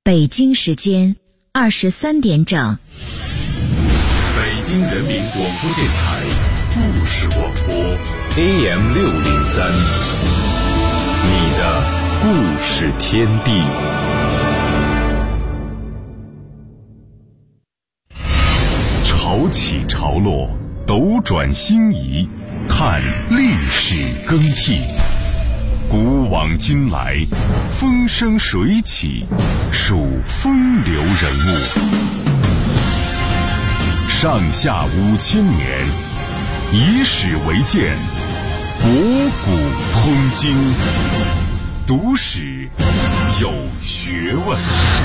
北京时间23点整。 北京人民广播电台故事广播 AM603，你的故事天地。潮起潮落，斗转星移，看历史更替。古往今来，风生水起，数风流人物。上下5000年，以史为鉴，博古通今，读史有学问。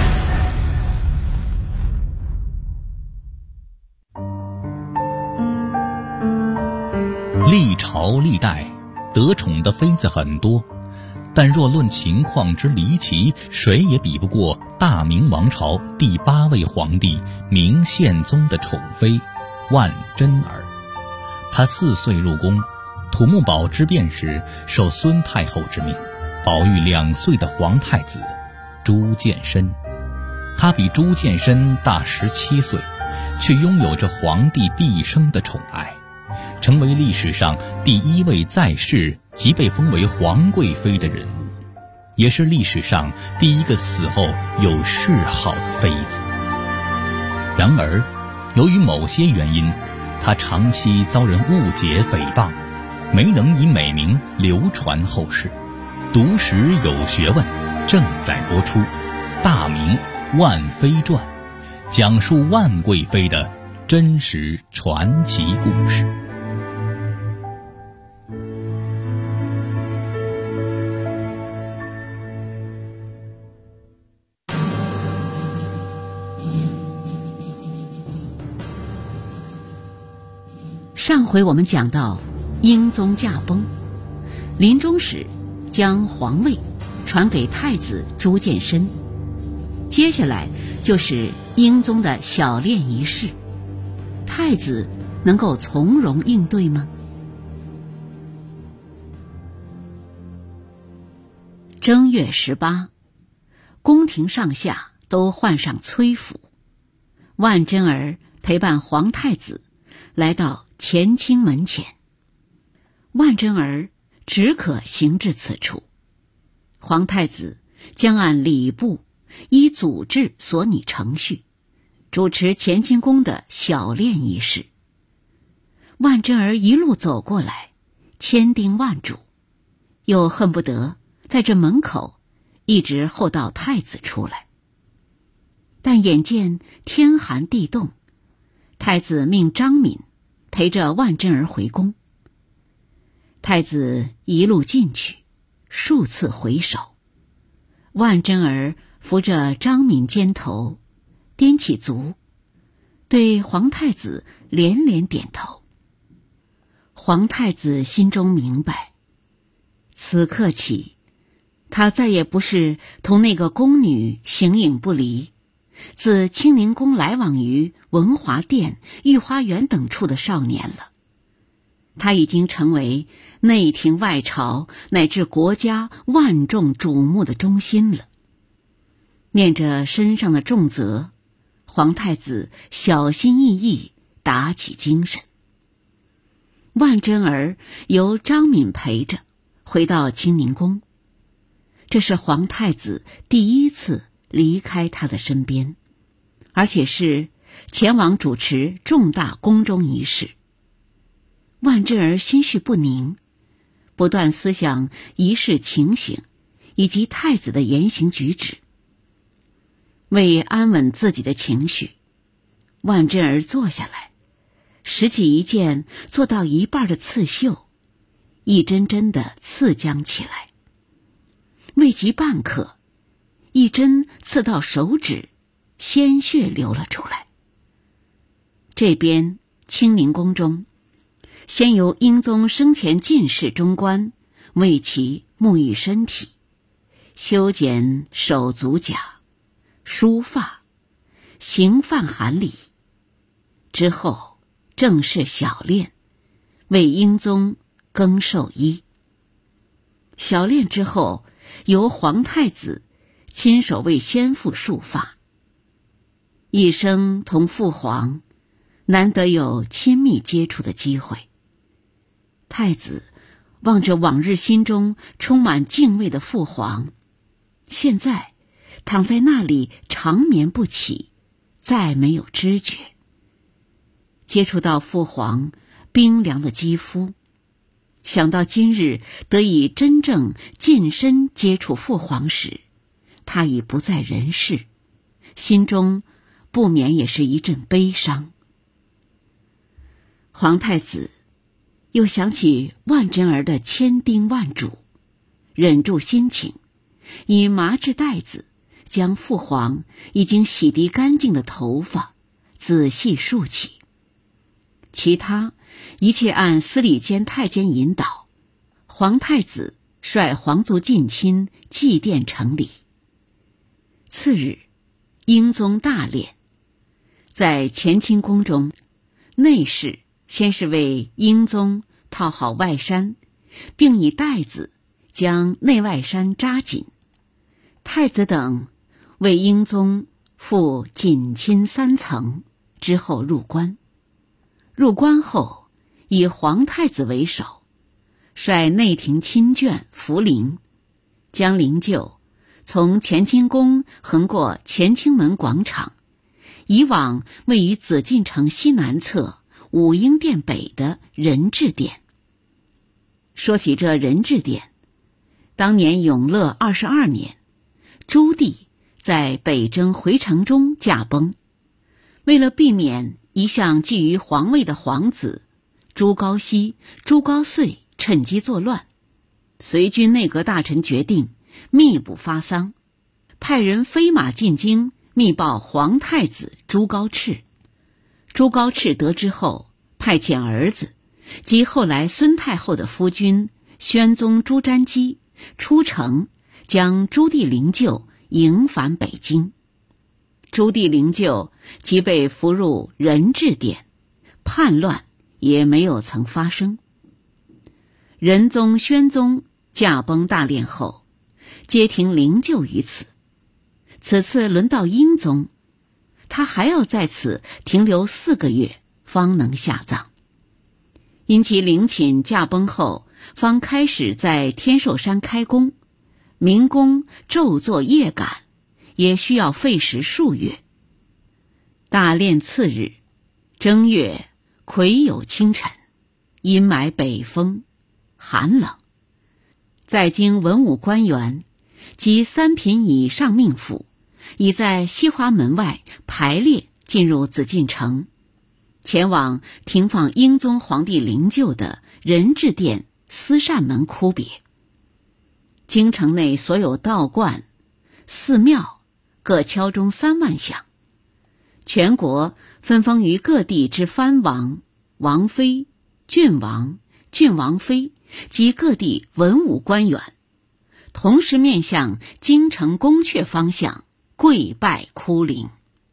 历朝历代得宠的妃子很多，但若论情况之离奇，谁也比不过大明王朝第8位皇帝明宪宗的宠妃万贞儿。她4岁入宫，土木堡之变时受孙太后之命，保育2岁的皇太子朱见深。他比朱见深大17岁，却拥有着皇帝毕生的宠爱，成为历史上第1位在世即被封为皇贵妃的人物，也是历史上第1个死后有谥号的妃子。然而，由于某些原因，她长期遭人误解诽谤，没能以美名流传后世。读史有学问正在播出《大明万妃传》，讲述万贵妃的真实传奇故事。 上回我们讲到，英宗驾崩，临终时将皇位传给太子朱见深。接下来就是英宗的小殓仪式，太子能够从容应对吗？正月18，宫廷上下都换上崔服，万贞儿陪伴皇太子来到乾清门前，万贞儿只可行至此处，皇太子将按礼部依祖制所拟程序主持乾清宫的小殓仪式。万贞儿一路走过来，千叮万嘱，又恨不得在这门口一直候到太子出来。但眼见天寒地冻，太子命张敏陪着万贞儿回宫。太子一路进去，数次回首，万贞儿扶着张敏肩头，踮起足，对皇太子连连点头。皇太子心中明白，此刻起，他再也不是同那个宫女形影不离，自清宁宫来往于文华殿、御花园等处的少年了。他已经成为内廷外朝乃至国家万众瞩目的中心了。念着身上的重责，皇太子小心翼翼打起精神。万贞儿由张敏陪着回到清宁宫，这是皇太子第1次离开他的身边，而且是前往主持重大宫中仪式。万贞儿心绪不宁，不断思想仪式情形以及太子的言行举止。为安稳自己的情绪，万贞儿坐下来，拾起一件做到一半的刺绣，一针针地刺将起来。未及半刻，一针刺到手指，鲜血流了出来。这边清宁宫中，先由英宗生前进士中官为其沐浴身体，修剪手足甲，梳发，行范寒礼。之后正式小殓，为英宗更寿衣。小殓之后，由皇太子亲手为先父束发。一生同父皇，难得有亲密接触的机会。太子望着往日心中充满敬畏的父皇，现在躺在那里长眠不起，再没有知觉。接触到父皇冰凉的肌肤，想到今日得以真正近身接触父皇时，他已不在人世，心中不免也是一阵悲伤。皇太子又想起万贞儿的千叮万嘱，忍住心情，以麻质袋子将父皇已经洗涤干净的头发仔细束起，其他一切按司礼监太监引导。皇太子率皇族近亲祭奠成礼。次日，英宗大殓，在乾清宫中，内侍先是为英宗套好外衫，并以带子将内外衫扎紧。太子等为英宗附锦衾3层，之后入关。入关后，以皇太子为首，率内廷亲眷扶灵，将灵柩从乾清宫横过乾清门广场，移往位于紫禁城西南侧武英殿北的仁治殿。说起这仁治殿，当年永乐22年，朱棣在北征回城中驾崩，为了避免一向觊觎皇位的皇子朱高煦、朱高燧趁机作乱，随军内阁大臣决定密补发丧，派人飞马进京密报皇太子朱高炽。朱高炽得知后，派遣儿子及后来孙太后的夫君宣宗朱瞻基出城，将朱棣灵柩迎返北京。朱棣灵柩即被扶入仁治殿，叛乱也没有曾发生。仁宗、宣宗驾崩大殓后，皆停灵柩于此。此次轮到英宗，他还要在此停留4个月，方能下葬。因其陵寝驾崩后，方开始在天寿山开工，民工昼作夜赶，也需要费时数月。大殓次日，正月癸酉清晨，阴霾北风，寒冷。在京文武官员及3品以上命妇已在西华门外排列进入紫禁城，前往停放英宗皇帝灵柩的仁治殿思善门哭别。京城内所有道观、寺庙各敲钟3万响，全国分封于各地之藩王、王妃、郡王、郡王妃及各地文武官员，同时面向京城宫阙方向跪拜哭灵。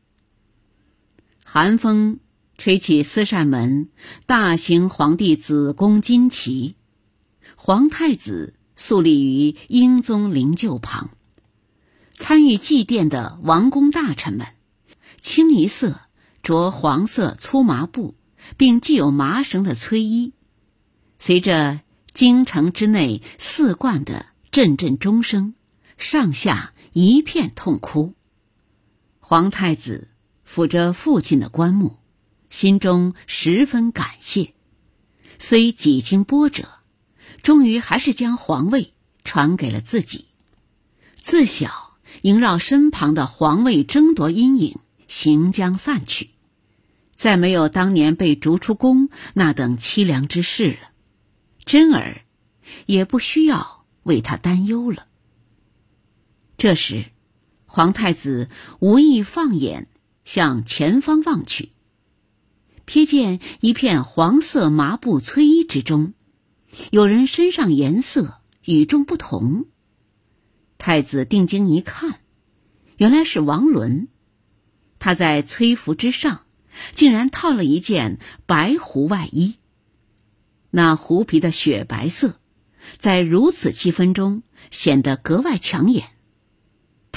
寒风吹起思善门大型皇帝紫宫金旗，皇太子肃立于英宗灵柩旁。参与祭奠的王公大臣们清一色着黄色粗麻布，并系有麻绳的崔衣，随着京城之内四观的阵阵钟声，上下一片痛哭。皇太子抚着父亲的棺木，心中十分感谢，虽几经波折，终于还是将皇位传给了自己。自小萦绕身旁的皇位争夺阴影行将散去，再没有当年被逐出宫那等凄凉之事了。真儿也不需要为他担忧了。这时，皇太子无意放眼向前方望去，瞥见一片黄色麻布崔衣之中，有人身上颜色与众不同。太子定睛一看，原来是王伦。他在崔服之上竟然套了一件白狐外衣，那狐皮的雪白色在如此气氛中显得格外抢眼。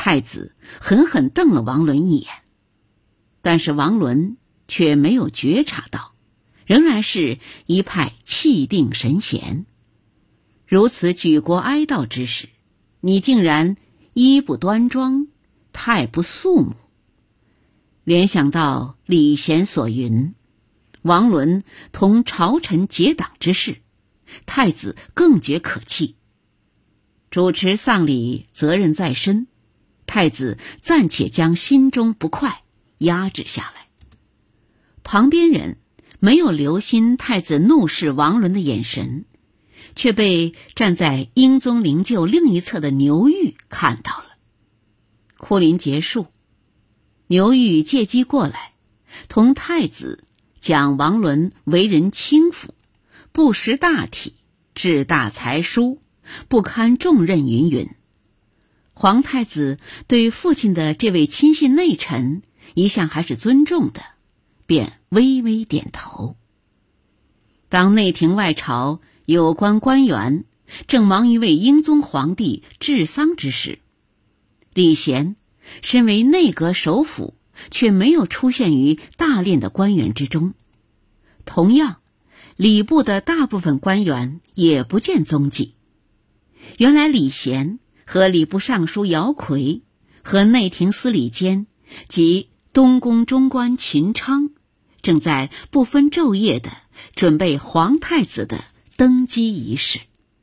太子狠狠瞪了王伦一眼，但是王伦却没有觉察到，仍然是一派气定神闲。如此举国哀悼之时，你竟然衣不端庄，态不肃穆。联想到礼贤所云，王伦同朝臣结党之事，太子更觉可气。主持丧礼责任在身，太子暂且将心中不快压制下来。旁边人没有留心太子怒视王伦的眼神，却被站在英宗灵柩另一侧的牛玉看到了。哭临结束，牛玉借机过来，同太子讲王伦为人轻浮，不识大体，志大才疏，不堪重任云云。皇太子对父亲的这位亲信内臣一向还是尊重的，便微微点头。当内廷外朝有关官员正忙于为英宗皇帝治丧之时，礼贤身为内阁首辅，却没有出现于大殓的官员之中。同样，礼部的大部分官员也不见踪迹。原来礼贤和礼部尚书姚逵和内廷司礼监及东宫中官秦昌正在不分昼夜地准备皇太子的登基仪式。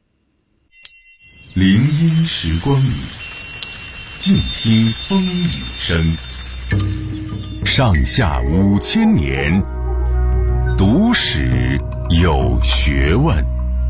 林荫时光里，静听风雨声。上下5000年，读史有学问。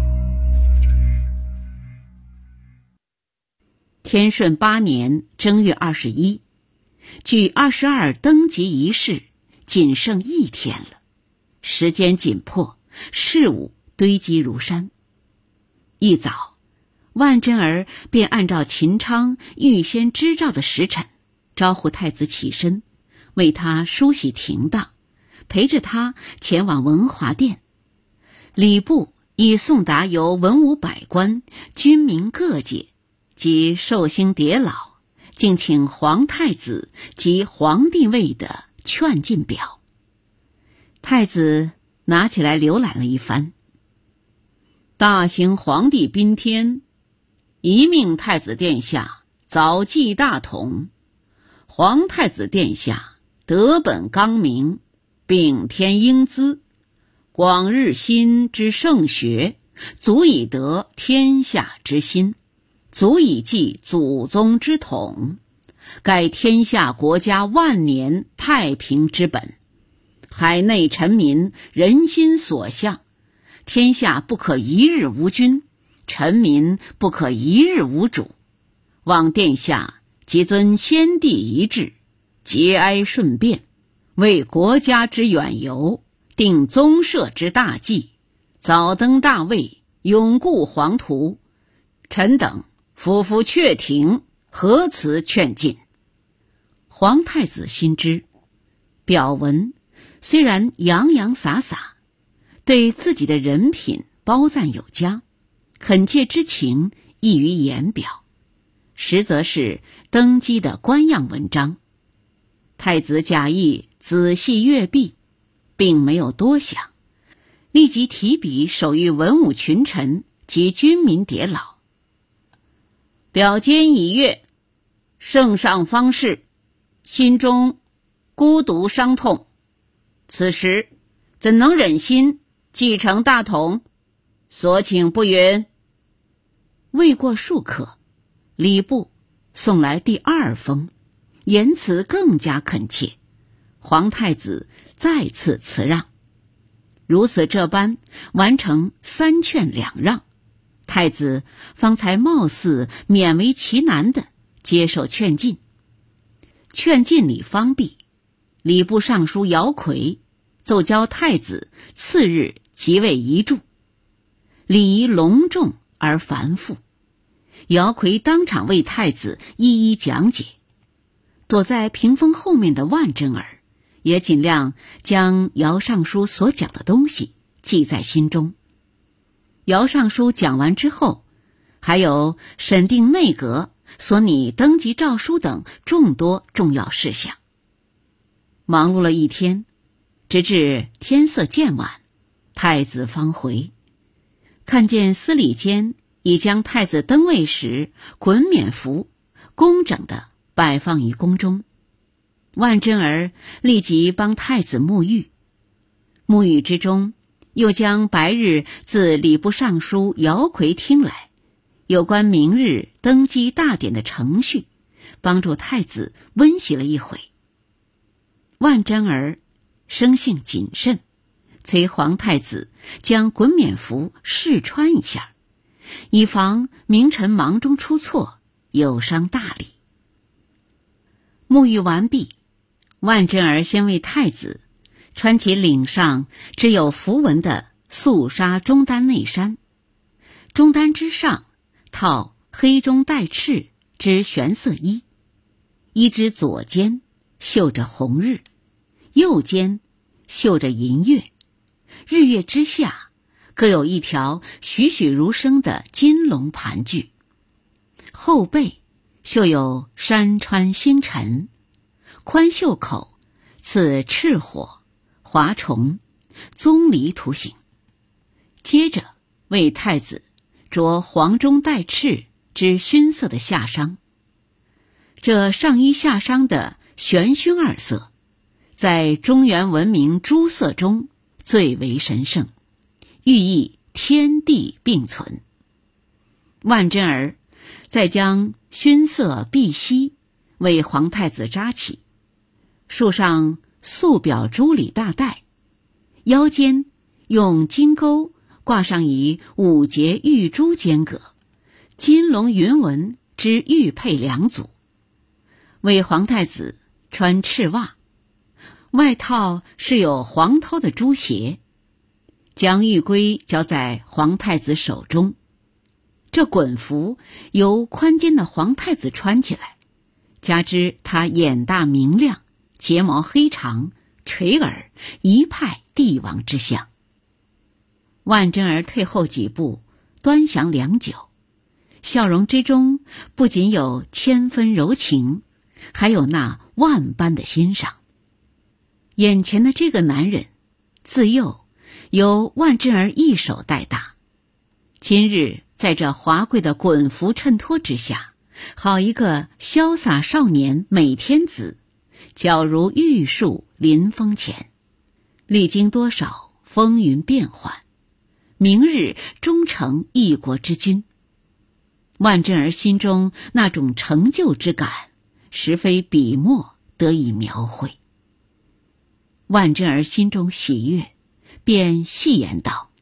天顺8年正月21，距22登基仪式仅剩1天了，时间紧迫，事务堆积如山。一早，万贞儿便按照秦昌预先支召的时辰，招呼太子起身，为他梳洗停当，陪着他前往文华殿。礼部已送达由文武百官、军民各界及寿星迭老敬请皇太子及皇帝位的劝进表。太子拿起来浏览了一番。大行皇帝宾天，一命太子殿下早继大统。皇太子殿下德本刚明，秉天英姿，广日新之圣学，足以得天下之心，足以继祖宗之统，盖天下国家万年太平之本。海内臣民人心所向，天下不可一日无君，臣民不可一日无主。望殿下即遵先帝遗志，节哀顺变，为国家之远游，定宗社之大计，早登大位，永固皇图。臣等夫妇阙庭，何辞劝进。皇太子心知，表文虽然洋洋洒洒，对自己的人品褒赞有加，恳切之情溢于言表，实则是登基的官样文章。太子贾谊仔细阅毕，并没有多想，立即提笔手谕文武群臣及军民迭老。表笺已阅，圣上方士，心中孤独伤痛，此时怎能忍心继承大统？所请不允。未过数刻，礼部送来第2封，言辞更加恳切。皇太子再次辞让。如此这般完成3劝2让，太子方才貌似勉为其难地接受劝进。劝进礼方毕，礼部尚书姚逵奏交太子次日即位遗嘱，礼仪隆重而繁复。姚逵当场为太子一一讲解，躲在屏风后面的万贞儿也尽量将姚尚书所讲的东西记在心中。姚尚书讲完之后，还有审定内阁所拟登基诏书等众多重要事项。忙碌了一天，直至天色渐晚，太子方回，看见司礼监已将太子登位时衮冕服工整地摆放于宫中。万贞儿立即帮太子沐浴，沐浴之中又将白日自礼部尚书姚逵听来有关明日登基大典的程序，帮助太子温习了一回。万贞儿生性谨慎，催皇太子将衮冕服试穿一下，以防明臣忙中出错，有伤大礼。沐浴完毕，万贞儿先为太子穿起领上只有符文的素纱中单内衫，中单之上套黑中带赤之玄色衣，衣之左肩绣着红日，右肩绣着银月，日月之下各有一条栩栩如生的金龙盘踞，后背绣有山川星辰，宽袖口刺赤火、华虫、棕榈图形。接着为太子着黄中带赤之熏色的夏裳，这上衣下裳的玄熏二色，在中原文明诸色中最为神圣，寓意天地并存。万贞儿再将熏色碧玺为皇太子扎起，束上素表珠里大带，腰间用金钩挂上以5节玉珠间隔、金龙云纹之玉佩2组，为皇太子穿赤袜，外套是有黄绦的珠鞋，将玉圭交在皇太子手中。这衮服由宽肩的皇太子穿起来，加之他眼大明亮，睫毛黑长，垂耳，一派帝王之相。万贞儿退后几步，端详良久，笑容之中不仅有千分柔情，还有那万般的欣赏。眼前的这个男人，自幼由万贞儿一手带大，今日在这华贵的衮服衬托之下，好一个潇洒少年美天子，皎如玉树临风前，历经多少风云变幻，明日终成一国之君。万贞儿心中那种成就之感，实非笔墨得以描绘。万贞儿心中喜悦，便戏言道：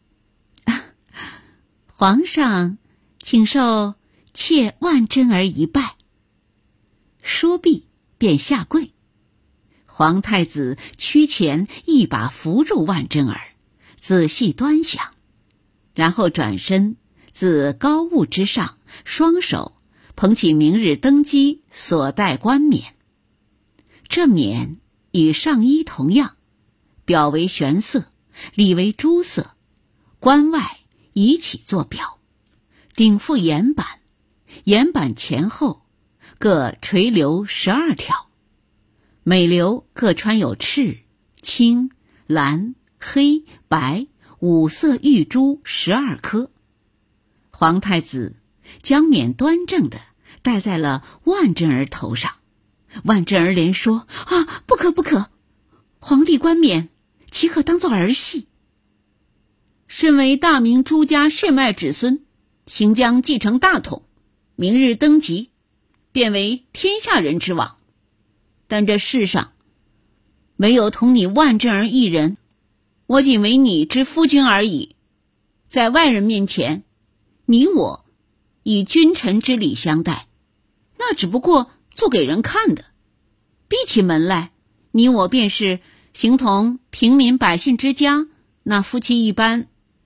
皇上，请受妾万贞儿一拜。说毕便下跪。皇太子屈前一把扶住万贞儿，仔细端详，然后转身自高雾之上，双手捧起明日登基所戴冠冕。这冕与上衣同样，表为玄色，里为朱色，冠外一起作表，顶覆檐板，檐板前后各垂留12条，每流各穿有赤、青、蓝、黑、白5色玉珠12颗。皇太子将冕端正地戴在了万贞儿头上。万贞儿连说：不可不可，皇帝冠冕岂可当作儿戏？身为大明朱家血脉子孙，行将继承大统，明日登基，便为天下人之王。但这世上没有同你万贞儿一人，我仅为你之夫君而已。在外人面前，你我以君臣之礼相待，那只不过做给人看的。闭起门来，你我便是形同平民百姓之家那夫妻一般。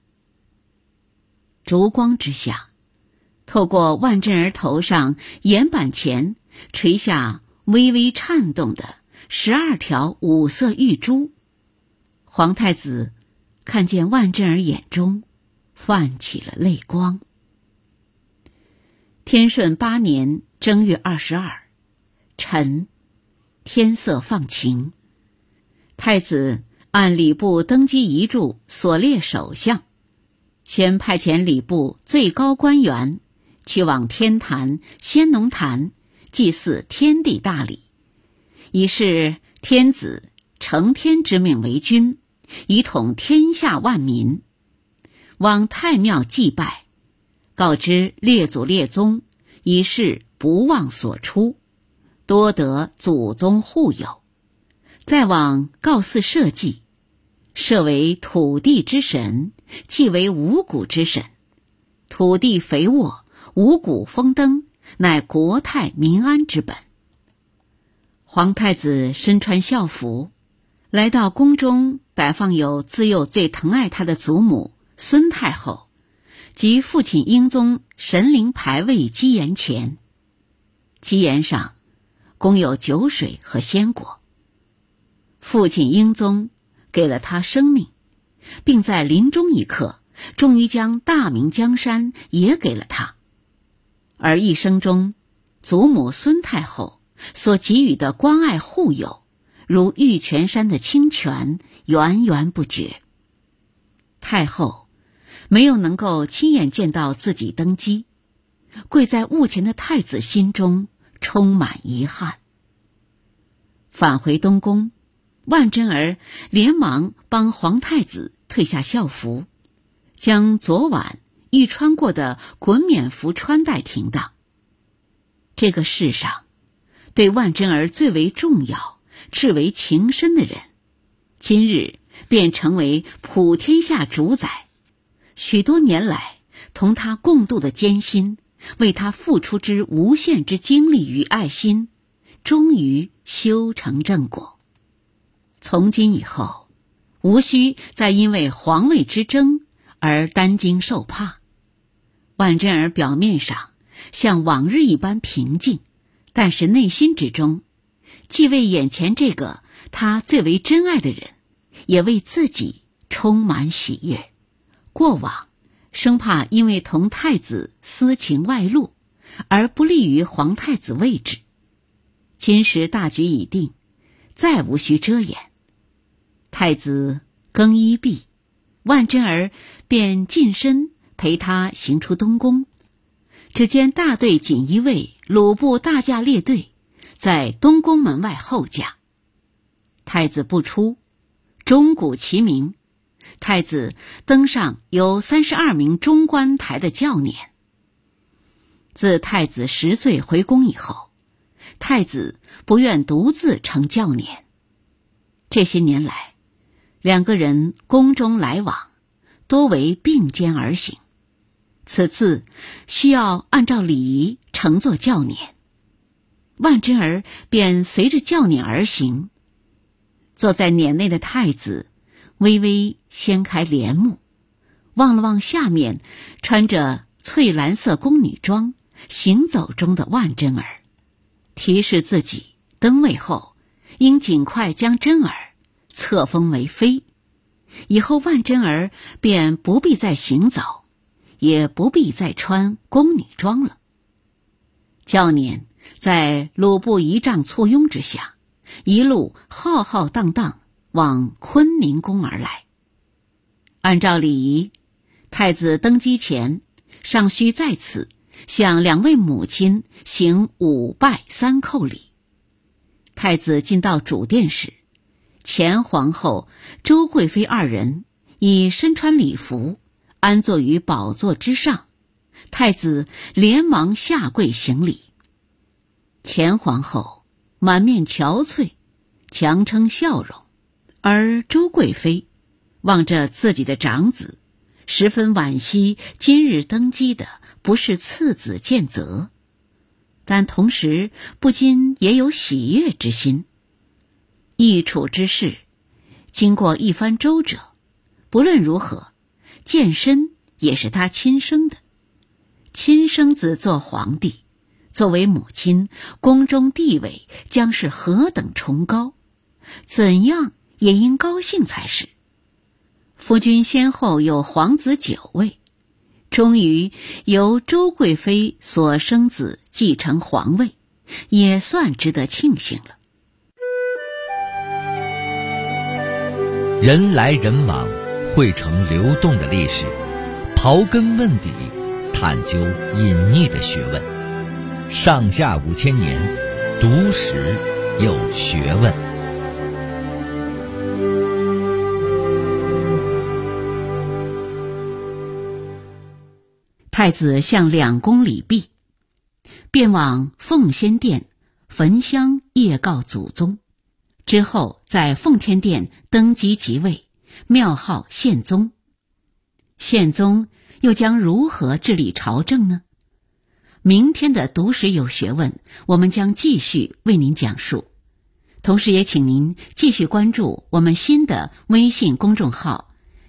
烛光之下，透过万贞儿头上檐板前垂下微微颤动的12条5色玉珠，皇太子看见万贞儿眼中泛起了泪光。天顺8年正月22，晨，天色放晴。太子按礼部登基遗嘱所列首相，先派遣礼部最高官员去往天坛、先农坛祭祀天地大礼，以示天子承天之命为君，以统天下万民。往太庙祭拜，告知列祖列宗，以示不忘所出，多得祖宗护佑。再往告祀社稷，社为土地之神，祭为五谷之神。土地肥沃，五谷丰登，乃国泰民安之本。皇太子身穿孝服，来到宫中，摆放有自幼最疼爱他的祖母孙太后及父亲英宗神灵牌位基岩前。基岩上供有酒水和鲜果。父亲英宗给了他生命，并在临终一刻终于将大明江山也给了他。而一生中，祖母孙太后所给予的关爱护佑，如玉泉山的清泉，源源不绝。太后没有能够亲眼见到自己登基，跪在墓前的太子心中充满遗憾。返回东宫，万贞儿连忙帮皇太子褪下孝服，将昨晚欲穿过的滚冕服穿戴停当。这个世上，对万贞儿最为重要、至为情深的人，今日便成为普天下主宰。许多年来同他共度的艰辛，为他付出之无限之精力与爱心，终于修成正果。从今以后，无需再因为皇位之争而担惊受怕。万贞儿表面上像往日一般平静，但是内心之中，既为眼前这个他最为珍爱的人，也为自己充满喜悦。过往生怕因为同太子私情外露而不利于皇太子位置，今时大局已定，再无需遮掩。太子更衣毕，万贞儿便近身陪他行出东宫。只见大队锦衣卫鲁部大驾列队在东宫门外候驾。太子不出，钟鼓齐鸣，太子登上由32名中官抬的轿辇。自太子10岁回宫以后，太子不愿独自乘轿辇。这些年来，两个人宫中来往，多为并肩而行。此次需要按照礼仪乘坐轿辇，万贞儿便随着轿辇而行。坐在辇内的太子微微掀开帘幕，望了望下面穿着翠蓝色宫女装行走中的万贞儿，提示自己登位后应尽快将贞儿册封为妃。以后万贞儿便不必再行走，也不必再穿宫女装了。轿辇在鲁部仪仗簇拥之下，一路浩浩荡荡往坤宁宫而来。按照礼仪，太子登基前尚需在此向两位母亲行5拜3叩礼。太子进到主殿时，前皇后周贵妃二人已身穿礼服，安坐于宝座之上。太子连忙下跪行礼。前皇后满面憔悴，强撑笑容，而周贵妃望着自己的长子，十分惋惜今日登基的不是次子建泽，但同时不禁也有喜悦之心。易处之事，经过一番周折，不论如何，建身也是他亲生的。亲生子做皇帝，作为母亲，宫中地位将是何等崇高，怎样也应高兴才是。夫君先后有皇子9位，终于由周贵妃所生子继承皇位，也算值得庆幸了。 人来人往，汇成流动的历史，刨根问底，探究隐匿的学问。上下5000年，读史有学问。 太子向2公礼毕，便往奉先殿焚香谒告祖宗，之后在奉天殿登基即位，庙号宪宗。宪宗又将如何治理朝政呢？明天的读史有学问，我们将继续为您讲述。同时也请您继续关注我们新的微信公众号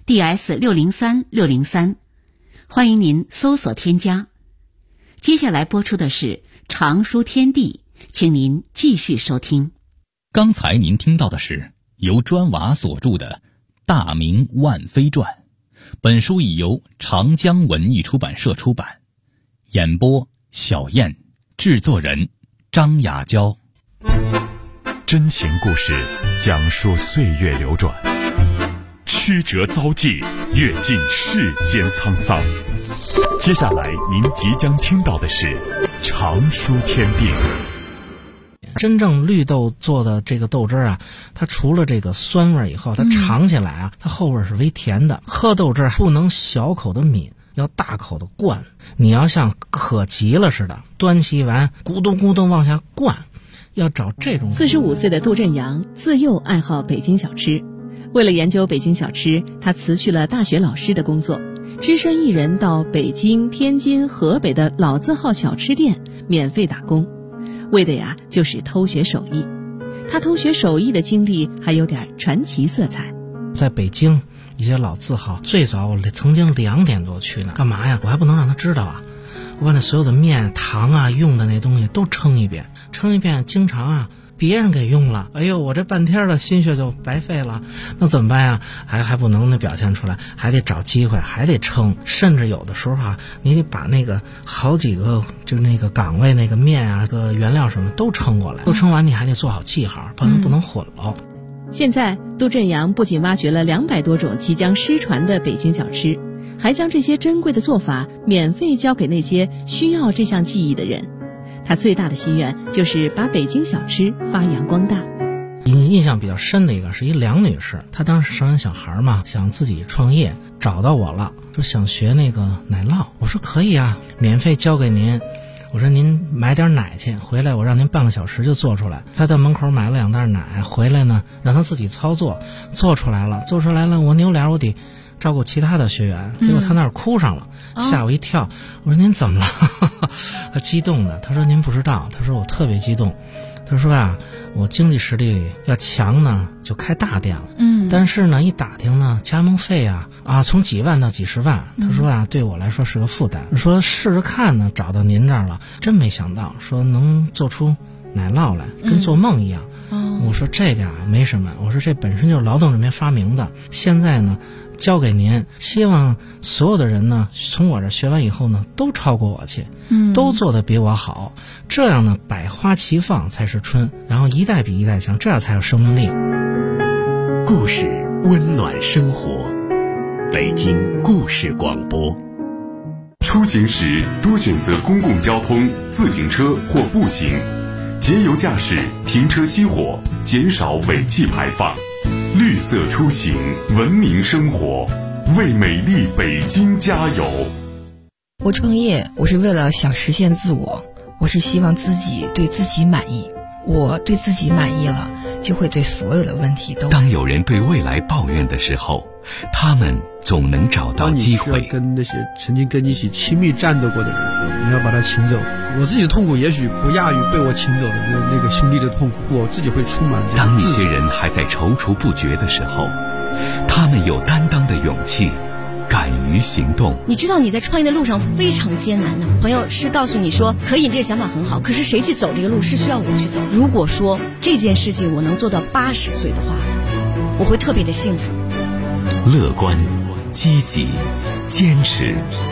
DS603603，欢迎您搜索添加。接下来播出的是常书天地，请您继续收听。 刚才您听到的是由砖瓦所著的《大明万妃传》，本书已由长江文艺出版社出版。演播小燕，制作人张雅娇。 真情故事讲述岁月流转，曲折遭际，阅尽世间沧桑。接下来您即将听到的是常书天地。 真正绿豆做的这个豆汁啊，它除了这个酸味以后，它尝起来啊，它后味是微甜的。喝豆汁不能小口的抿，要大口的灌。你要像渴急了似的，端起碗咕咚咕咚往下灌，要找这种。 45岁的杜振阳自幼爱好北京小吃，为了研究北京小吃，他辞去了大学老师的工作，只身一人到北京、天津、河北的老字号小吃店免费打工，为的呀就是偷学手艺。他偷学手艺的经历还有点传奇色彩。 在北京一些老字号，最早我曾经2点多去呢，干嘛呀？我还不能让他知道啊！我把那所有的面、糖啊、用的那东西都称一遍，经常啊别人给用了，哎呦，我这半天的心血就白费了，那怎么办呀？还不能表现出来，还得找机会，还得称，甚至有的时候啊，你得把那个好几个就那个岗位那个面啊、个原料什么都称过来，都称完你还得做好记号，不能混了。 现在杜振阳不仅挖掘了200多种即将失传的北京小吃，还将这些珍贵的做法免费教给那些需要这项技艺的人。他最大的心愿就是把北京小吃发扬光大。 印象比较深的一个是一梁女士，她当时生完小孩嘛，想自己创业，找到我了，说想学那个奶酪。我说可以啊，免费教给您。我说您买点奶去，回来我让您半个小时就做出来。他在门口买了2袋奶，回来呢让他自己操作，做出来了，我扭脸我得照顾其他的学员，结果他那儿哭上了，吓我一跳。我说您怎么了？他激动的，他说您不知道，他说我特别激动。他说啊，我经济实力要强呢，就开大店了。但是呢，一打听呢，加盟费啊从几万到几十万。他说啊，对我来说是个负担。说试试看呢，找到您这儿了，真没想到，说能做出奶酪来，跟做梦一样。我说这个啊没什么，我说这本身就是劳动人民发明的，现在呢交给您，希望所有的人呢从我这学完以后呢都超过我去，都做得比我好，这样呢百花齐放才是春，然后一代比一代强，这样才有生命力。 故事温暖生活，北京故事广播。 出行时多选择公共交通、自行车或步行，节油驾驶，停车熄火，减少尾气排放。绿色出行，文明生活，为美丽北京加油。 我创业，我是为了想实现自我，我是希望自己对自己满意。我对自己满意了，就会对所有的问题都。 当有人对未来抱怨的时候，他们总能找到机会。 当你需要跟那些曾经跟你一起亲密战斗过的人，你要把他请走。我自己的痛苦也许不亚于被我请走的那个兄弟的痛苦，我自己会充满这个。 当一些人还在踌躇不决的时候，他们有担当的勇气，敢于行动。 你知道你在创业的路上非常艰难的，朋友是告诉你说可以，这个想法很好，可是谁去走这个路是需要我去走。如果说这件事情我能做到80岁的话，我会特别的幸福。 乐观、积极、坚持，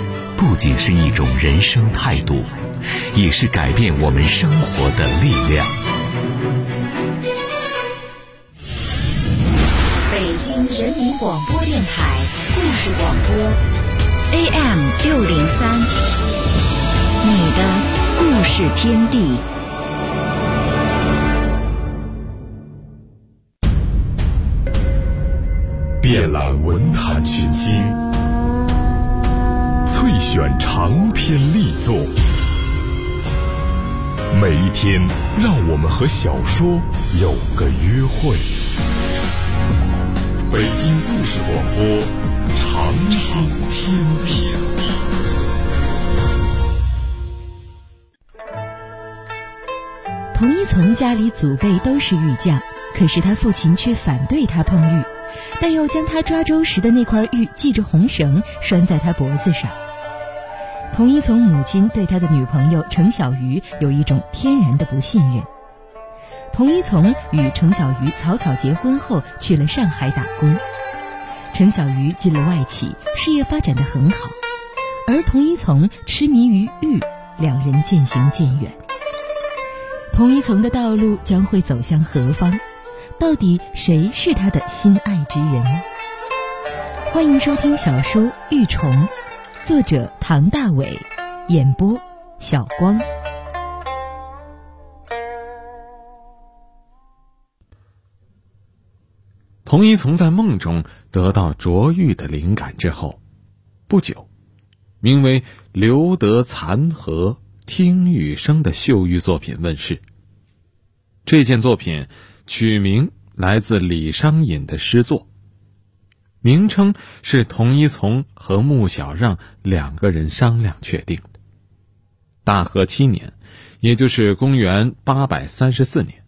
不仅是一种人生态度，也是改变我们生活的力量。 北京人民广播电台故事广播 AM603，你的故事天地。 遍览文坛群星，萃选长篇力作，每一天让我们和小说有个约会。北京故事广播，长青天地。 童一从家里祖辈都是玉匠，可是他父亲却反对他碰玉，但又将他抓周时的那块玉系着红绳拴在他脖子上。童一从母亲对他的女朋友程小鱼有一种天然的不信任。童一从与程小鱼草草结婚后去了上海打工，程小鱼进了外企，事业发展得很好，而童一从痴迷于玉，两人渐行渐远。童一从的道路将会走向何方？到底谁是他的心爱之人呢？欢迎收听小说《玉虫》，作者唐大伟，演播小光。 童一从在梦中得到琢玉的灵感之后，不久，名为《留得残荷听雨声》的绣玉作品问世。这件作品取名来自李商隐的诗作，名称是童一从和穆小让两个人商量确定的。大和7年，也就是公元834年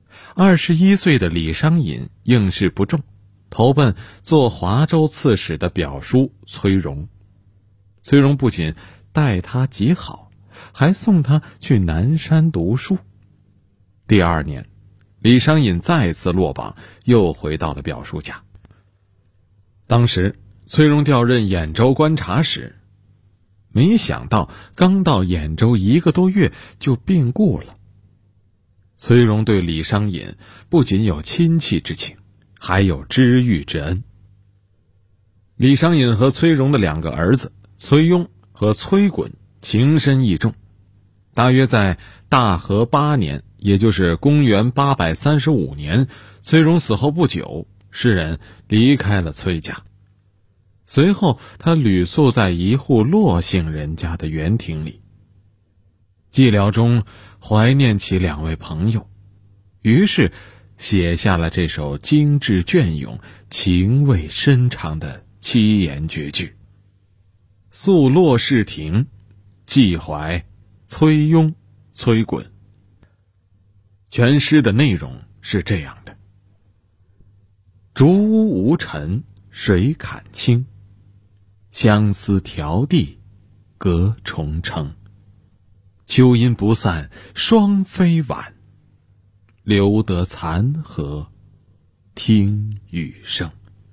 ，21岁的李商隐应试不中，投奔做华州刺史的表叔崔融。崔融不仅待他极好，还送他去南山读书。第2年，李商隐再次落榜，又回到了表叔家。当时崔融调任兖州观察使，没想到刚到兖州1个多月就病故了。崔融对李商隐不仅有亲戚之情，还有知遇之恩。李商隐和崔融的2个儿子崔庸和崔衮情深义重，大约在大和8年，也就是公元835年，崔融死后不久，诗人离开了崔家。随后他旅宿在一户骆姓人家的园亭里，寂寥中怀念起2位朋友，于是写下了这首精致隽永、情味深长的7言绝句：宿骆氏亭，寄怀崔庸、崔衮。全诗的内容是这样的：竹屋无尘水坎清，相思迢递隔重城。秋阴不散双飞晚，留得残荷听雨声。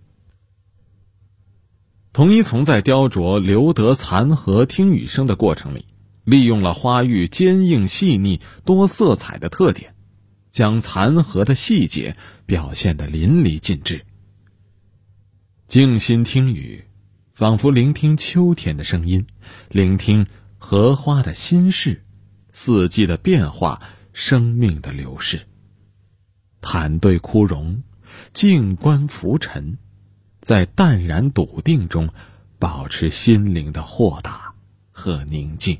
童一从在雕琢留得残荷听雨声的过程里，利用了花玉坚硬细腻多色彩的特点，将残荷的细节表现得淋漓尽致。静心听雨，仿佛聆听秋天的声音，聆听荷花的心事，四季的变化，生命的流逝。坦对枯荣，静观浮沉，在淡然笃定中保持心灵的豁达和宁静。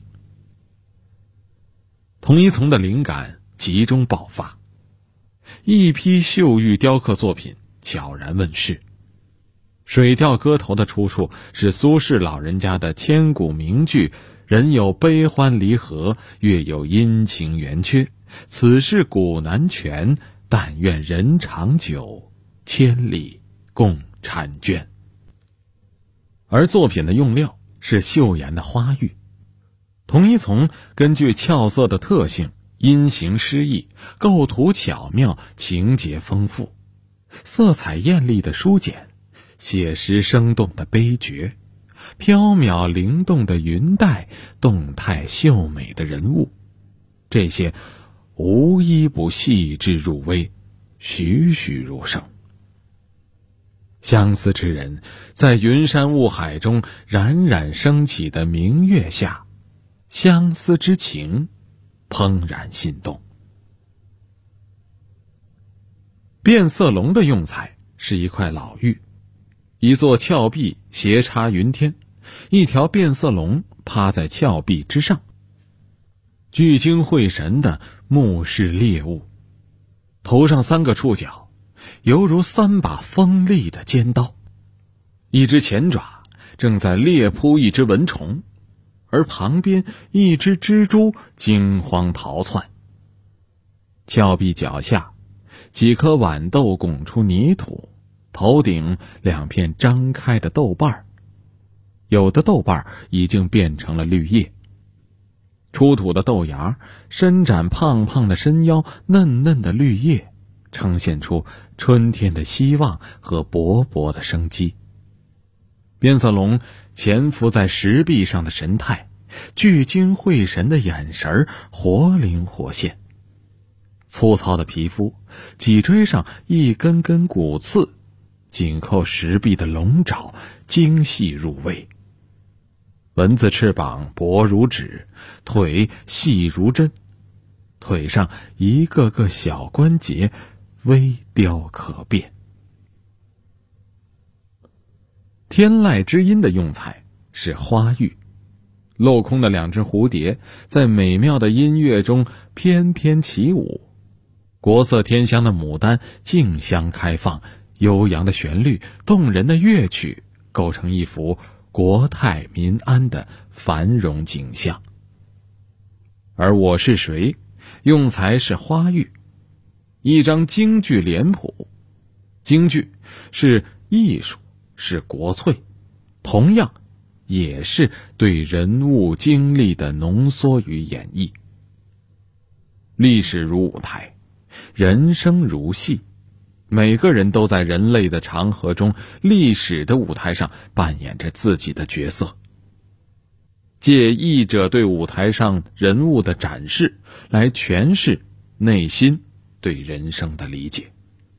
童一从的灵感集中爆发，一批绣玉雕刻作品悄然问世。水调歌头的出处是苏轼老人家的千古名句：人有悲欢离合，月有阴晴圆缺，此事古难全，但愿人长久，千里共婵娟。而作品的用料是秀妍的花玉。童一从根据俏色的特性，音形诗意，构图巧妙，情节丰富，色彩艳丽的书简，写实生动的悲绝， 缥缈灵动的云带，动态秀美的人物，这些无一不细致入微，栩栩如生。相思之人在云山雾海中冉冉升起的明月下，相思之情怦然心动。变色龙的用材是一块老玉，一座峭壁斜插云天，一条变色龙趴在峭壁之上，聚精会神地目视猎物，头上3个触角犹如3把锋利的尖刀，一只前爪正在猎扑一只蚊虫，而旁边一只蜘蛛惊慌逃窜。峭壁脚下几颗豌豆拱出泥土，头顶2片张开的豆瓣，有的豆瓣已经变成了绿叶。出土的豆芽伸展胖胖的身腰，嫩嫩的绿叶呈现出春天的希望和勃勃的生机。变色龙潜伏在石壁上的神态，聚精会神的眼神活灵活现。粗糙的皮肤，脊椎上一根根骨刺，紧扣石壁的龙爪精细入微。蚊子翅膀薄如纸，腿细如针，腿上一个个小关节微雕可辨。天籁之音的用材是花玉，镂空的2只蝴蝶在美妙的音乐中翩翩起舞，国色天香的牡丹竞相开放，悠扬的旋律，动人的乐曲，构成一幅国泰民安的繁荣景象。而我是谁用材是花玉，一张京剧脸谱。京剧是艺术，是国粹，同样也是对人物经历的浓缩与演绎。历史如舞台，人生如戏，每个人都在人类的长河中，历史的舞台上扮演着自己的角色。借译者对舞台上人物的展示来诠释内心对人生的理解。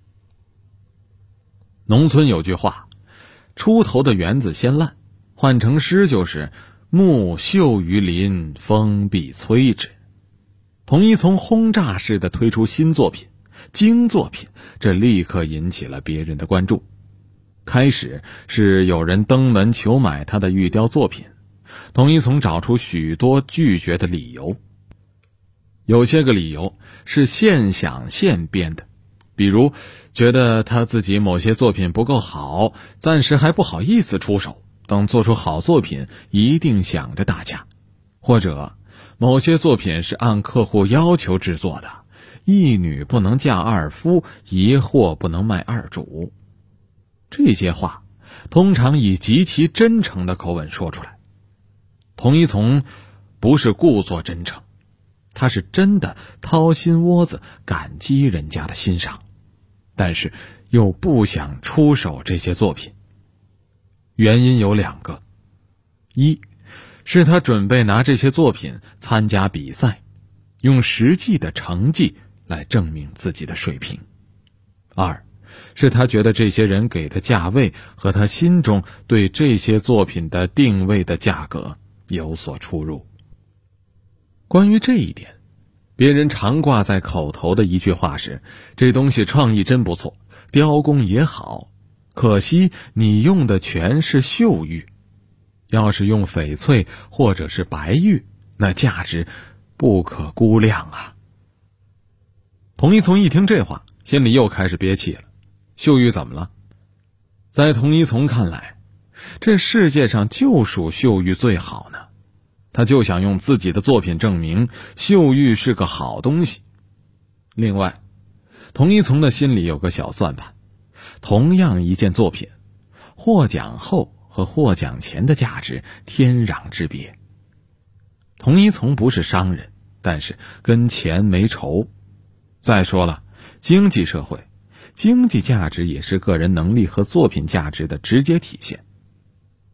农村有句话，出头的园子先烂，换成诗就是木秀于林，风必摧之。统一从轰炸式的推出新作品，精作品，这立刻引起了别人的关注。开始是有人登门求买他的玉雕作品，统一从找出许多拒绝的理由。有些个理由是现想现编的，比如觉得他自己某些作品不够好，暂时还不好意思出手，等做出好作品一定想着大家。或者某些作品是按客户要求制作的，一女不能嫁二夫，一货不能卖二主。这些话通常以极其真诚的口吻说出来。统一从不是故作真诚，他是真的掏心窝子感激人家的欣赏，但是又不想出手这些作品。原因有2个，一是他准备拿这些作品参加比赛，用实际的成绩来证明自己的水平。2是他觉得这些人给的价位和他心中对这些作品的定位的价格有所出入。关于这一点，别人常挂在口头的一句话是，这东西创意真不错，雕工也好，可惜你用的全是秀玉，要是用翡翠或者是白玉，那价值不可估量啊。统一从一听这话，心里又开始憋气了。秀玉怎么了？在统一从看来，这世界上就属秀玉最好呢。他就想用自己的作品证明秀玉是个好东西。另外，统一从的心里有个小算盘，同样一件作品，获奖后和获奖前的价值天壤之别。统一从不是商人，但是跟钱没仇。再说了，经济社会，经济价值也是个人能力和作品价值的直接体现。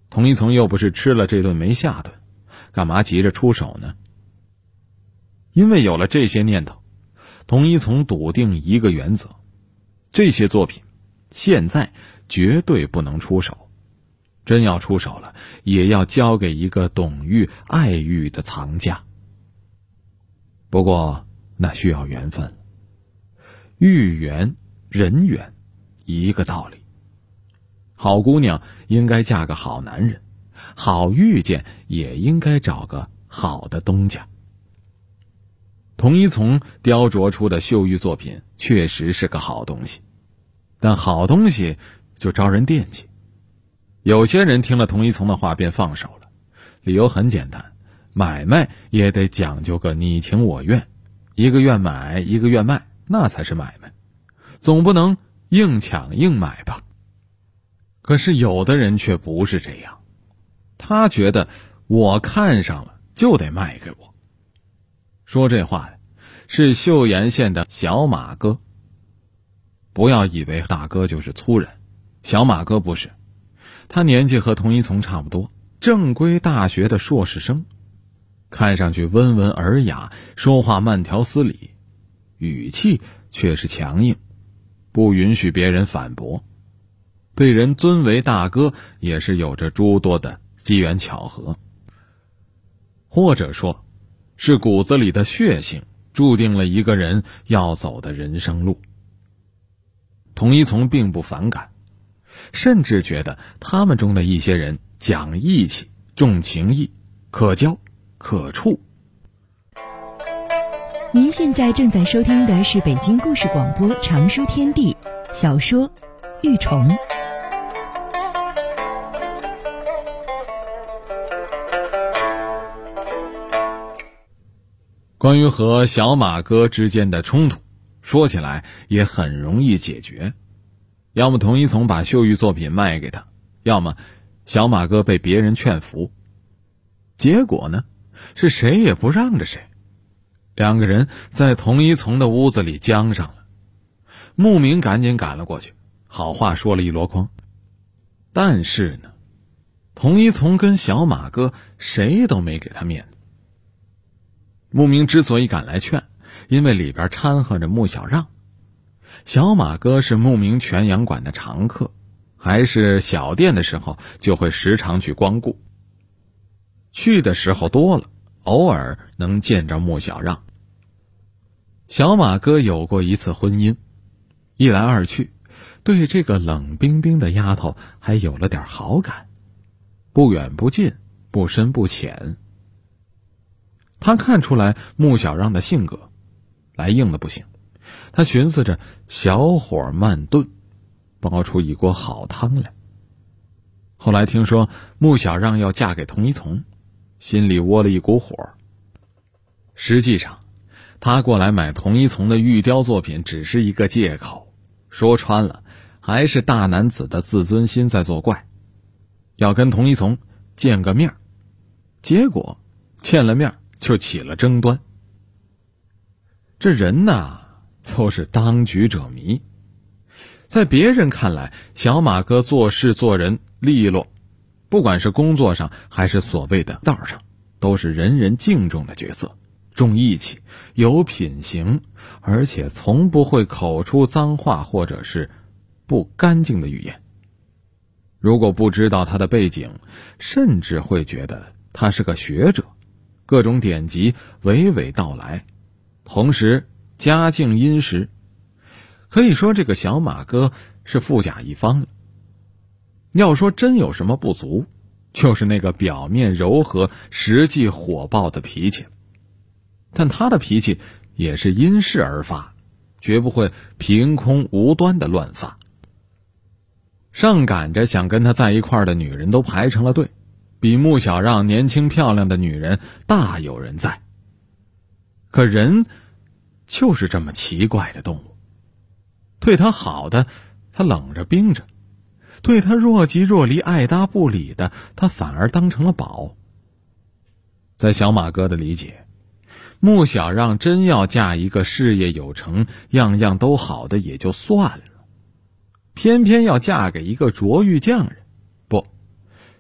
童一从又不是吃了这顿没下顿，干嘛急着出手呢？因为有了这些念头，童一从笃定一个原则：这些作品现在绝对不能出手，真要出手了，也要交给一个懂玉爱玉的藏家。不过那需要缘分，玉缘人缘一个道理。好姑娘应该嫁个好男人，好遇见也应该找个好的东家。童一从雕琢出的绣玉作品确实是个好东西，但好东西就招人惦记。有些人听了童一从的话便放手了，理由很简单，买卖也得讲究个你情我愿，一个愿买一个愿卖，那才是买卖，总不能硬抢硬买吧。可是有的人却不是这样，他觉得我看上了就得卖给我。说这话的是岫岩县的小马哥。不要以为大哥就是粗人，小马哥不是，他年纪和童一从差不多，正规大学的硕士生，看上去温文尔雅，说话慢条斯理，语气却是强硬，不允许别人反驳。被人尊为大哥也是有着诸多的机缘巧合，或者说是骨子里的血性注定了一个人要走的人生路。童一从并不反感，甚至觉得他们中的一些人讲义气，重情义，可交可处。 您现在正在收听的是北京故事广播长书天地小说《玉虫》。 关于和小马哥之间的冲突，说起来也很容易解决，要么童一从把绣玉作品卖给他，要么小马哥被别人劝服。结果呢，是谁也不让着谁，两个人在童一从的屋子里僵上了。牧民赶紧赶了过去，好话说了一箩筐。但是呢，童一从跟小马哥谁都没给他面子。牧民之所以赶来劝，因为里边掺和着穆小让。小马哥是牧民全羊馆的常客，还是小店的时候就会时常去光顾，去的时候多了，偶尔能见着穆小让。小马哥有过一次婚姻，一来二去，对这个冷冰冰的丫头还有了点好感，不远不近，不深不浅。他看出来穆小让的性格，来硬的不行，他寻思着小火慢炖，煲出一锅好汤来。后来听说穆小让要嫁给童一从，心里窝了一股火。实际上他过来买童一从的玉雕作品只是一个借口，说穿了还是大男子的自尊心在作怪，要跟童一从见个面，结果见了面就起了争端。这人呐，都是当局者迷。在别人看来，小马哥做事做人利落，不管是工作上还是所谓的道上，都是人人敬重的角色，重义气，有品行，而且从不会口出脏话或者是不干净的语言。如果不知道他的背景，甚至会觉得他是个学者，各种典籍娓娓道来，同时家境殷实，可以说这个小马哥是富甲一方了。要说真有什么不足，就是那个表面柔和实际火爆的脾气。但他的脾气也是因势而发，绝不会凭空无端的乱发。上赶着想跟他在一块儿的女人都排成了队，比穆小让年轻漂亮的女人大有人在。可人就是这么奇怪的动物，对他好的他冷着冰着，对他若即若离爱搭不理的他反而当成了宝。在小马哥的理解，穆小让真要嫁一个事业有成样样都好的也就算了，偏偏要嫁给一个琢玉匠人。不，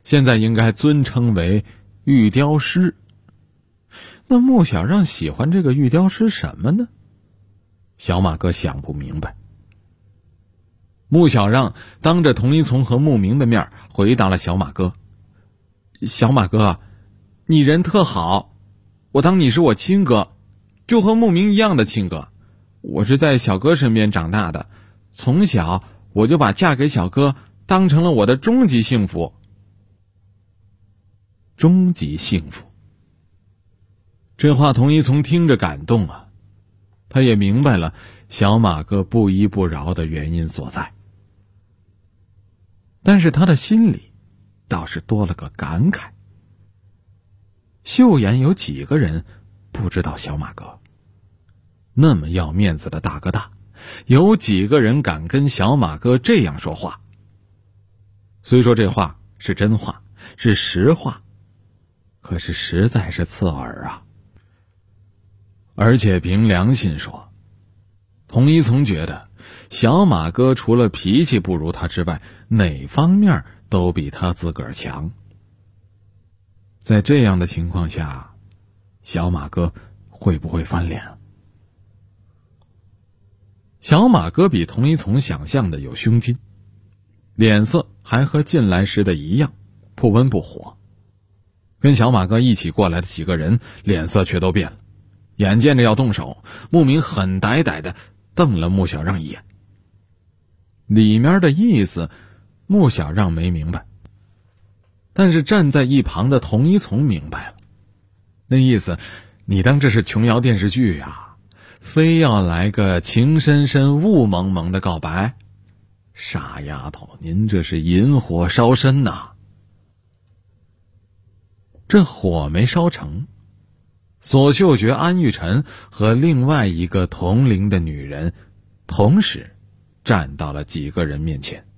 现在应该尊称为玉雕师。那穆小让喜欢这个玉雕师什么呢？小马哥想不明白。穆小让当着童一从和穆明的面回答了小马哥：小马哥，你人特好，我当你是我亲哥，就和穆明一样的亲哥。我是在小哥身边长大的，从小我就把嫁给小哥当成了我的终极幸福。终极幸福，这话童一从听着感动啊，他也明白了小马哥不依不饶的原因所在。但是他的心里倒是多了个感慨。秀妍有几个人不知道小马哥？那么要面子的大哥大，有几个人敢跟小马哥这样说话？虽说这话是真话，是实话，可是实在是刺耳啊。而且凭良心说，童一从觉得小马哥除了脾气不如他之外，哪方面都比他自个儿强。在这样的情况下，小马哥会不会翻脸？小马哥比童一从想象的有胸襟，脸色还和进来时的一样，不温不火。跟小马哥一起过来的几个人脸色却都变了，眼见着要动手，穆明很歹歹的瞪了穆小让一眼。里面的意思穆小让没明白，但是站在一旁的童一从明白了。那意思，你当这是琼瑶电视剧啊，非要来个情深深雾蒙蒙的告白？傻丫头，您这是引火烧身呐。这火没烧成，索秀觉、安玉宸和另外一个同龄的女人同时站到了几个人面前。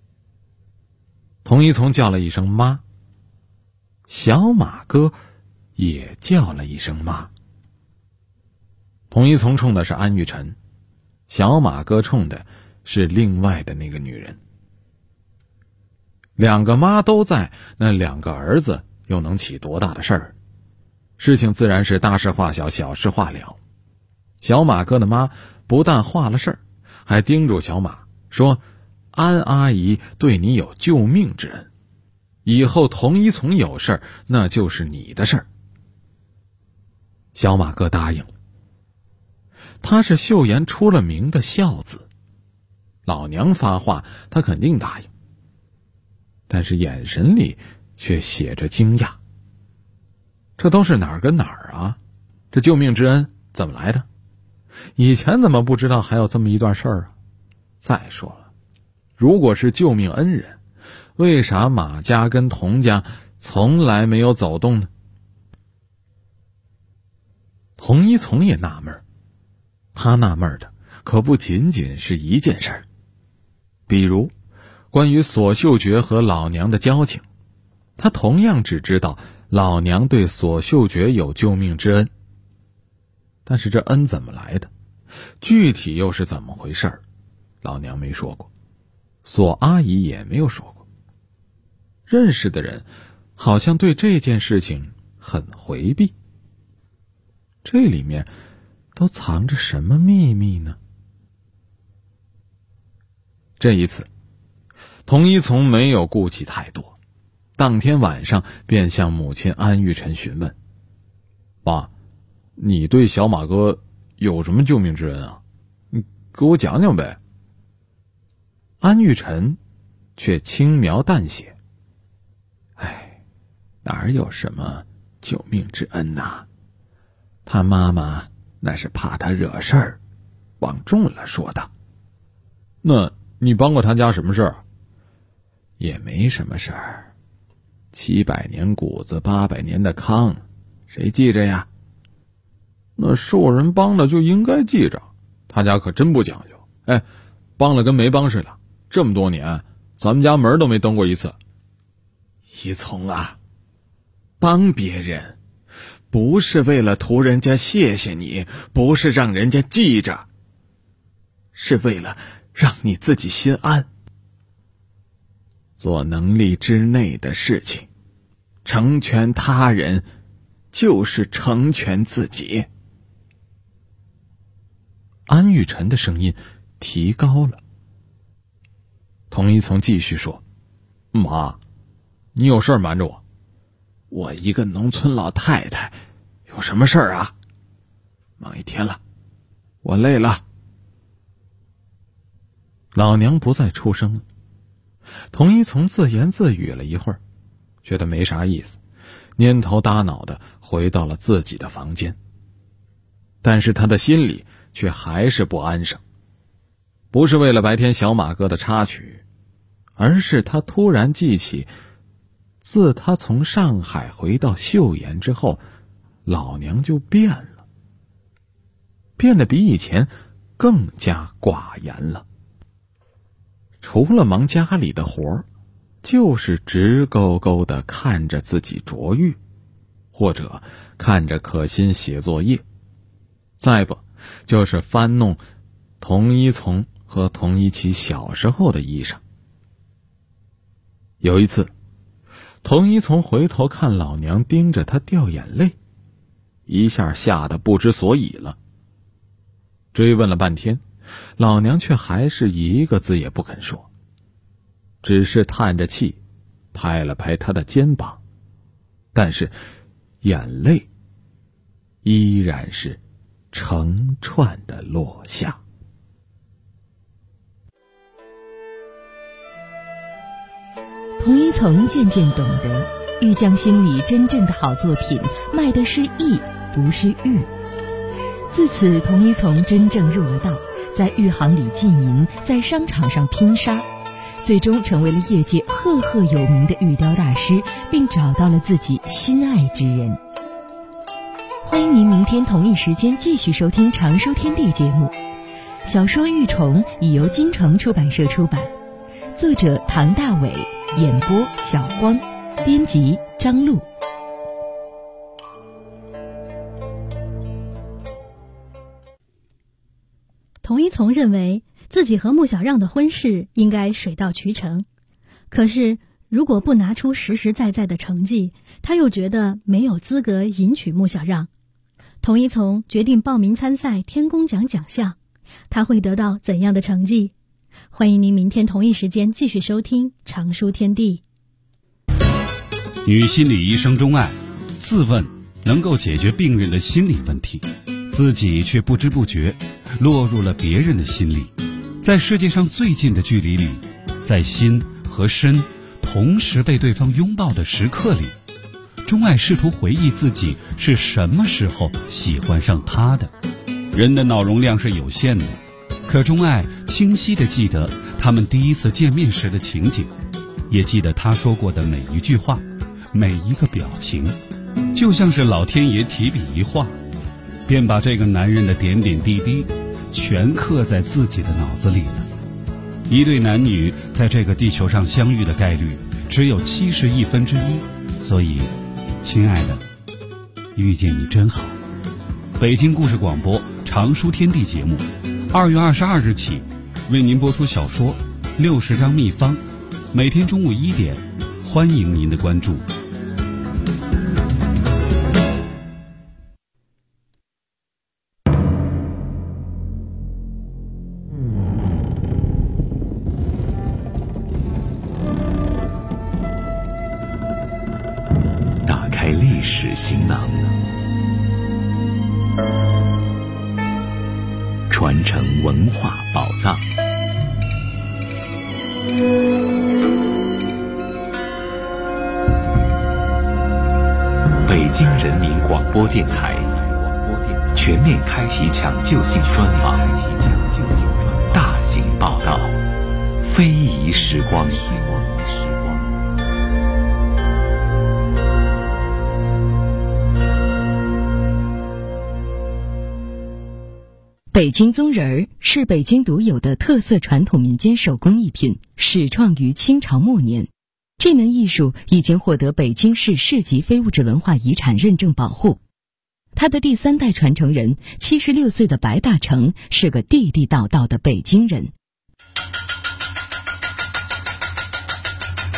童一从叫了一声妈，小马哥也叫了一声妈。童一从冲的是安玉宸，小马哥冲的是另外的那个女人。两个妈都在，那两个儿子又能起多大的事儿？事情自然是大事化小，小事化了。小马哥的妈不但化了事儿，还叮嘱小马说，安阿姨对你有救命之恩，以后童一从有事儿，那就是你的事儿。小马哥答应了。他是秀妍出了名的孝子，老娘发话他肯定答应，但是眼神里却写着惊讶。这都是哪儿跟哪儿啊？这救命之恩怎么来的？以前怎么不知道还有这么一段事儿啊？再说了，如果是救命恩人，为啥马家跟童家从来没有走动呢？童一从也纳闷，他纳闷的可不仅仅是一件事儿，比如关于索秀觉和老娘的交情，他同样只知道老娘对索秀觉有救命之恩，但是这恩怎么来的，具体又是怎么回事儿，老娘没说过，索阿姨也没有说过。认识的人好像对这件事情很回避，这里面都藏着什么秘密呢？这一次童一从没有顾忌太多，当天晚上便向母亲安玉宸询问，爸，你对小马哥有什么救命之恩啊？你给我讲讲呗。安玉宸却轻描淡写，哪有什么救命之恩呐？他妈妈那是怕他惹事儿，往重了说的。那你帮过他家什么事儿？也没什么事儿，700年谷子800年的糠，谁记着呀？那受人帮了就应该记着，他家可真不讲究。帮了跟没帮似的，这么多年咱们家门都没登过一次。一从啊，帮别人不是为了图人家谢谢你，不是让人家记着，是为了让你自己心安。 做能力之内的事情，成全他人就是成全自己。安玉晨的声音提高了。童一从继续说：妈，你有事瞒着我？我一个农村老太太，有什么事儿啊？忙一天了，我累了。老娘不再出声了。童一从自言自语了一会儿，觉得没啥意思，蔫头耷脑的回到了自己的房间。但是他的心里却还是不安生，不是为了白天小马哥的插曲，而是他突然记起，自他从上海回到岫岩之后，老娘就变了，变得比以前更加寡言了。除了忙家里的活儿，就是直勾勾地看着自己琢玉，或者看着可心写作业，再不就是翻弄童一从和童一起小时候的衣裳。有一次，童一从回头看老娘盯着他掉眼泪，一下吓得不知所以了。追问了半天，老娘却还是一个字也不肯说，只是叹着气拍了拍他的肩膀，但是眼泪依然是成串的落下。 童一从渐渐懂得，玉匠心里真正的好作品卖的是艺，不是玉。自此，童一从真正入了道，在玉行里浸淫，在商场上拼杀，最终成为了业界赫赫有名的玉雕大师，并找到了自己心爱之人。欢迎您明天同一时间继续收听《常书天地》节目。小说《玉虫》已由金城出版社出版，作者唐大伟，演播小光，编辑张璐。 童一从认为自己和穆小让的婚事应该水到渠成，可是如果不拿出实实在在的成绩，他又觉得没有资格迎娶穆小让。童一从决定报名参赛天宫奖奖项，他会得到怎样的成绩？欢迎您明天同一时间继续收听《常书天地》。 女心理医生钟爱自问能够解决病人的心理问题，自己却不知不觉落入了别人的心里。在世界上最近的距离里，在心和身同时被对方拥抱的时刻里，钟爱试图回忆自己是什么时候喜欢上他的。人的脑容量是有限的，可钟爱清晰地记得他们第一次见面时的情景，也记得他说过的每一句话，每一个表情，就像是老天爷提笔一画，便把这个男人的点点滴滴全刻在自己的脑子里了。一对男女在这个地球上相遇的概率只有1/71，所以亲爱的，遇见你真好。北京故事广播常书天地节目2月22日起为您播出小说60张秘方，每天中午1点，欢迎您的关注。 打开历史行囊，传承文化宝藏。北京人民广播电台全面开启抢救性专访，大型报道，非遗时光。 北京宗人儿是北京独有的特色传统民间手工艺品，始创于清朝末年。这门艺术已经获得北京市市级非物质文化遗产认证保护。他的第3代传承人76岁的白大成是个地地道道的北京人。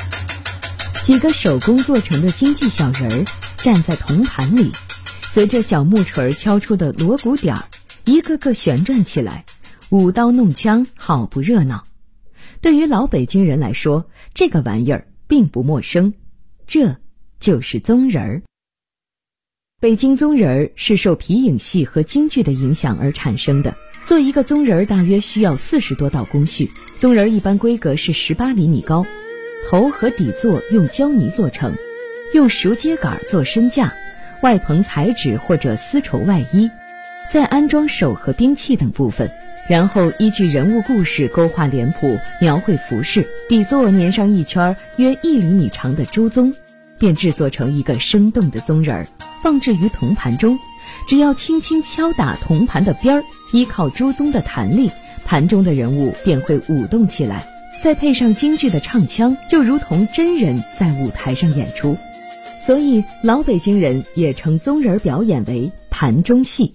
几个手工做成的京剧小人儿站在铜盘里，随着小木锤敲出的锣鼓点儿，一个个旋转起来，舞刀弄枪，好不热闹。对于老北京人来说，这个玩意儿并不陌生，这就是宗人儿。北京宗人儿是受皮影戏和京剧的影响而产生的。做一个宗人儿大约需要40多道工序，宗人儿一般规格是18厘米高，头和底座用胶泥做成，用熟秸秆做身架，外棚彩纸或者丝绸外衣，再安装手和兵器等部分，然后依据人物故事勾画脸谱，描绘服饰，底座粘上一圈约1厘米长的朱宗，便制作成一个生动的宗人儿，放置于铜盘中。只要轻轻敲打铜盘的边儿，依靠朱宗的弹力，盘中的人物便会舞动起来，再配上京剧的唱腔，就如同真人在舞台上演出。所以老北京人也称宗人表演为盘中戏。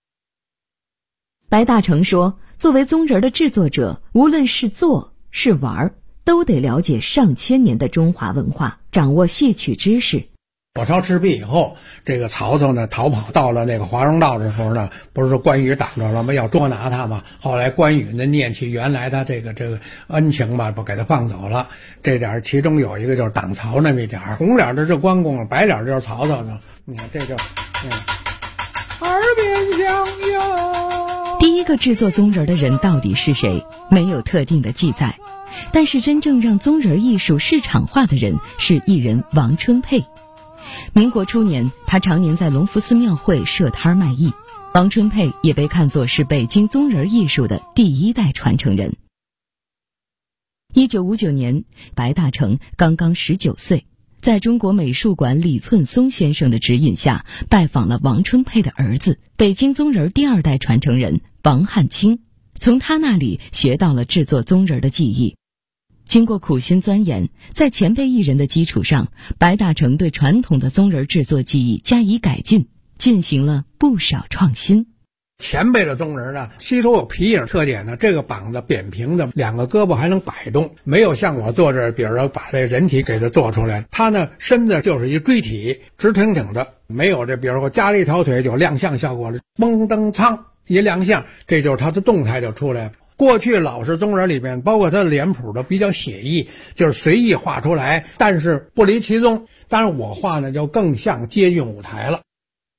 白大成说，作为宗人的制作者，无论是做是玩，都得了解上千年的中华文化，掌握戏曲知识。 火烧赤壁以后，这个曹操呢逃跑到了那个华容道的时候呢，不是说关羽挡着了吗？要捉拿他嘛。后来关羽呢念起原来他这个恩情嘛，不给他放走了。这点其中有一个就是挡曹那么一点，红脸的是关公，白脸就是曹操呢。你看这就耳边相拥。 第一个制作宗人的人到底是谁？没有特定的记载。但是真正让宗人艺术市场化的人是艺人王春佩。民国初年，他常年在隆福寺庙会设摊卖艺。王春佩也被看作是北京宗人艺术的第一代传承人。1959年，白大成刚刚19岁，在中国美术馆李寸松先生的指引下，拜访了王春佩的儿子，北京宗人第2代传承人王汉卿，从他那里学到了制作宗人的技艺。经过苦心钻研，在前辈艺人的基础上，白大成对传统的宗人制作技艺加以改进，进行了不少创新。 前辈的宗人呢，吸收有皮影特点呢，这个膀子扁平的，2个胳膊还能摆动，没有像我做这，比如说把这人体给它做出来，他呢身子就是一锥体，直挺挺的，没有这比如说加了一条腿就亮相效果了，嘣噔噌一亮相，这就是他的动态就出来了。过去老式宗人里面，包括他的脸谱都比较写意，就是随意画出来，但是不离其宗。当然我画呢就更像接近舞台了。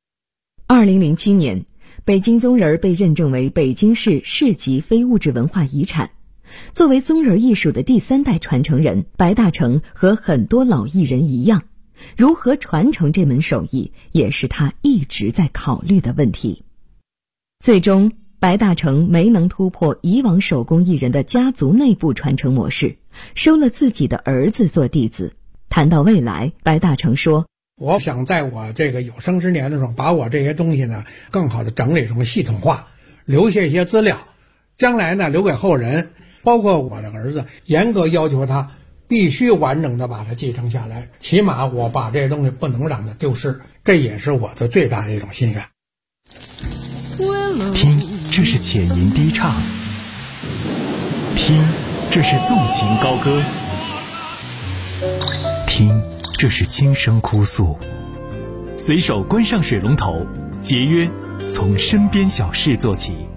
2007年，北京宗人被认证为北京市市级非物质文化遗产。作为宗人艺术的第3代传承人，白大成和很多老艺人一样，如何传承这门手艺，也是他一直在考虑的问题。最终白大成没能突破以往手工艺人的家族内部传承模式，收了自己的儿子做弟子。谈到未来，白大成说， 我想在我这个有生之年的时候，把我这些东西呢更好的整理成系统化，留下一些资料，将来呢留给后人，包括我的儿子，严格要求他必须完整的把它继承下来，起码我把这些东西不能让它丢失，这也是我的最大的一种心愿。 听，这是浅吟低唱；听，这是纵情高歌；听，这是轻声哭诉。随手关上水龙头，节约从身边小事做起。